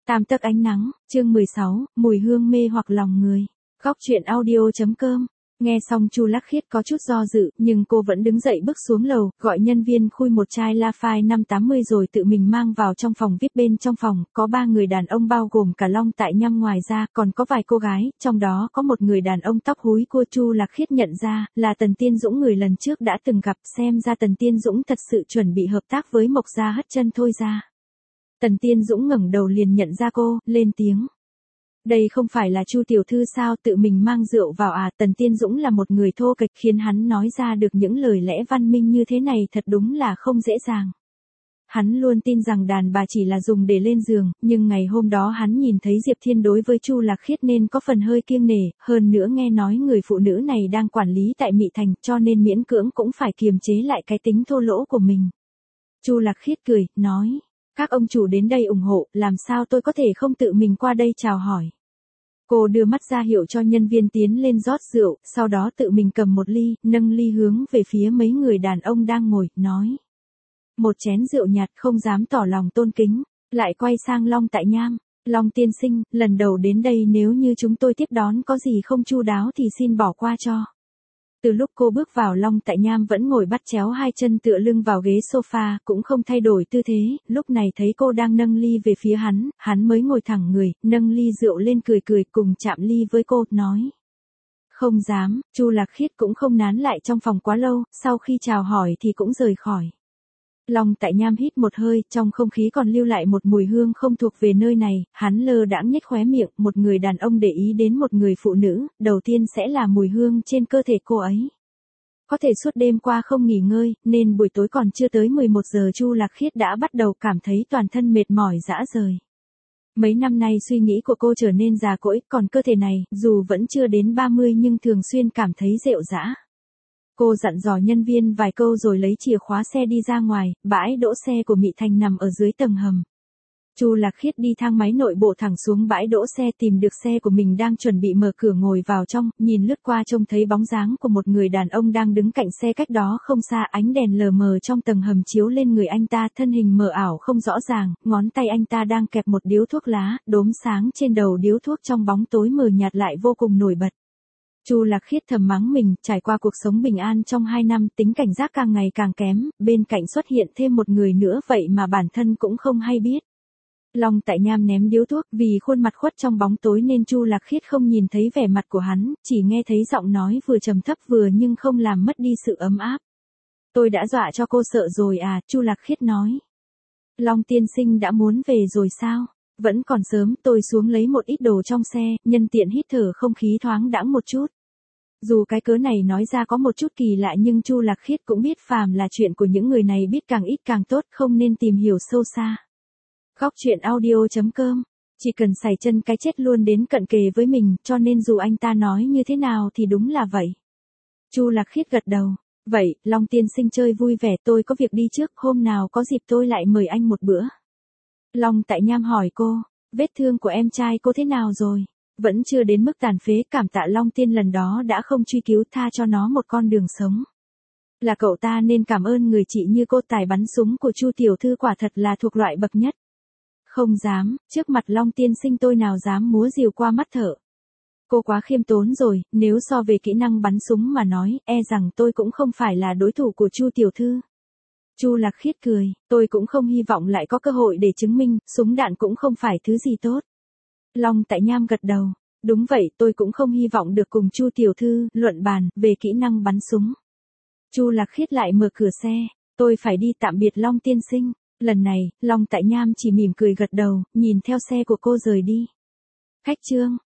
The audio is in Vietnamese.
Tam tấc ánh nắng, chương 16, mùi hương mê hoặc lòng người. Góc truyện audio.com. Nghe xong Chu Lắc Khiết có chút do dự, nhưng cô vẫn đứng dậy bước xuống lầu, gọi nhân viên khui một chai La Phai 580 rồi tự mình mang vào trong phòng VIP. Bên trong phòng, có 3 người đàn ông bao gồm cả Long Tại Nham, ngoài ra, còn có vài cô gái, trong đó có một người đàn ông tóc húi cua. Chu Lắc Khiết nhận ra, là Tần Tiên Dũng, người lần trước đã từng gặp. Xem ra Tần Tiên Dũng thật sự chuẩn bị hợp tác với Mộc Gia Hất Chân Thôi ra. Tần Tiên Dũng ngẩng đầu liền nhận ra cô, lên tiếng. Đây không phải là Chu tiểu thư sao, tự mình mang rượu vào à? Tần Tiên Dũng là một người thô kệch, khiến hắn nói ra được những lời lẽ văn minh như thế này thật đúng là không dễ dàng. Hắn luôn tin rằng đàn bà chỉ là dùng để lên giường, nhưng ngày hôm đó hắn nhìn thấy Diệp Thiên đối với Chu Lắc Khiết nên có phần hơi kiêng nể, hơn nữa nghe nói người phụ nữ này đang quản lý tại Mị Thành, cho nên miễn cưỡng cũng phải kiềm chế lại cái tính thô lỗ của mình. Chu Lắc Khiết cười, nói. Các ông chủ đến đây ủng hộ, làm sao tôi có thể không tự mình qua đây chào hỏi. Cô đưa mắt ra hiệu cho nhân viên tiến lên rót rượu, sau đó tự mình cầm một ly, nâng ly hướng về phía mấy người đàn ông đang ngồi, nói. Một chén rượu nhạt, không dám tỏ lòng tôn kính, lại quay sang Long Tại Nham. Long tiên sinh, lần đầu đến đây nếu như chúng tôi tiếp đón có gì không chu đáo thì xin bỏ qua cho. Từ lúc cô bước vào, Long Tại Nham vẫn ngồi bắt chéo hai chân tựa lưng vào ghế sofa, cũng không thay đổi tư thế. Lúc này thấy cô đang nâng ly về phía hắn mới ngồi thẳng người, nâng ly rượu lên, cười cùng chạm ly với cô, nói. Không dám. Chu Lắc Khiết cũng không nán lại trong phòng quá lâu, sau khi chào hỏi thì cũng rời khỏi. Long Tại Nham hít một hơi, trong không khí còn lưu lại một mùi hương không thuộc về nơi này, hắn lơ đãng nhếch khóe miệng. Một người đàn ông để ý đến một người phụ nữ, đầu tiên sẽ là mùi hương trên cơ thể cô ấy. Có thể suốt đêm qua không nghỉ ngơi, nên buổi tối còn chưa tới 11 giờ Chu Lắc Khiết đã bắt đầu cảm thấy toàn thân mệt mỏi rã rời. Mấy năm nay suy nghĩ của cô trở nên già cỗi, còn cơ thể này, dù vẫn chưa đến 30 nhưng thường xuyên cảm thấy rệu rã. Cô dặn dò nhân viên vài câu rồi lấy chìa khóa xe đi ra ngoài. Bãi đỗ xe của Mị Thành nằm ở dưới tầng hầm. Chu Lắc Khiết đi thang máy nội bộ thẳng xuống bãi đỗ xe, tìm được xe của mình đang chuẩn bị mở cửa ngồi vào trong, nhìn lướt qua trông thấy bóng dáng của một người đàn ông đang đứng cạnh xe cách đó không xa. Ánh đèn lờ mờ trong tầng hầm chiếu lên người anh ta, thân hình mờ ảo không rõ ràng, ngón tay anh ta đang kẹp một điếu thuốc lá, đốm sáng trên đầu điếu thuốc trong bóng tối mờ nhạt lại vô cùng nổi bật. Chu Lắc Khiết thầm mắng mình, trải qua cuộc sống bình an trong 2 năm, tính cảnh giác càng ngày càng kém, bên cạnh xuất hiện thêm một người nữa vậy mà bản thân cũng không hay biết. Long Tại Nham ném điếu thuốc, vì khuôn mặt khuất trong bóng tối nên Chu Lắc Khiết không nhìn thấy vẻ mặt của hắn, chỉ nghe thấy giọng nói vừa trầm thấp vừa nhưng không làm mất đi sự ấm áp. Tôi đã dọa cho cô sợ rồi à? Chu Lắc Khiết nói. Long tiên sinh đã muốn về rồi sao? Vẫn còn sớm, tôi xuống lấy một ít đồ trong xe, nhân tiện hít thở không khí thoáng đãng một chút. Dù cái cớ này nói ra có một chút kỳ lạ nhưng Chu Lắc Khiết cũng biết phàm là chuyện của những người này biết càng ít càng tốt, không nên tìm hiểu sâu xa. Góc truyện audio.com. Chỉ cần sải chân cái chết luôn đến cận kề với mình, cho nên dù anh ta nói như thế nào thì đúng là vậy. Chu Lắc Khiết gật đầu. Vậy, Long tiên sinh chơi vui vẻ, tôi có việc đi trước, hôm nào có dịp tôi lại mời anh một bữa. Long Tại Nham hỏi cô, vết thương của em trai cô thế nào rồi? Vẫn chưa đến mức tàn phế, cảm tạ Long tiên lần đó đã không truy cứu, tha cho nó một con đường sống. Là cậu ta nên cảm ơn người chị như cô. Tài bắn súng của Chu tiểu thư quả thật là thuộc loại bậc nhất. Không dám, trước mặt Long tiên sinh tôi nào dám múa rìu qua mắt thợ. Cô quá khiêm tốn rồi, nếu so về kỹ năng bắn súng mà nói, e rằng tôi cũng không phải là đối thủ của Chu tiểu thư. Chu Lắc Khiết cười, tôi cũng không hy vọng lại có cơ hội để chứng minh, súng đạn cũng không phải thứ gì tốt. Long Tại Nham gật đầu, đúng vậy, tôi cũng không hy vọng được cùng Chu tiểu thư luận bàn về kỹ năng bắn súng. Chu Lắc Khiết lại mở cửa xe, tôi phải đi, tạm biệt Long tiên sinh. Lần này, Long Tại Nham chỉ mỉm cười gật đầu, nhìn theo xe của cô rời đi. Khách trương.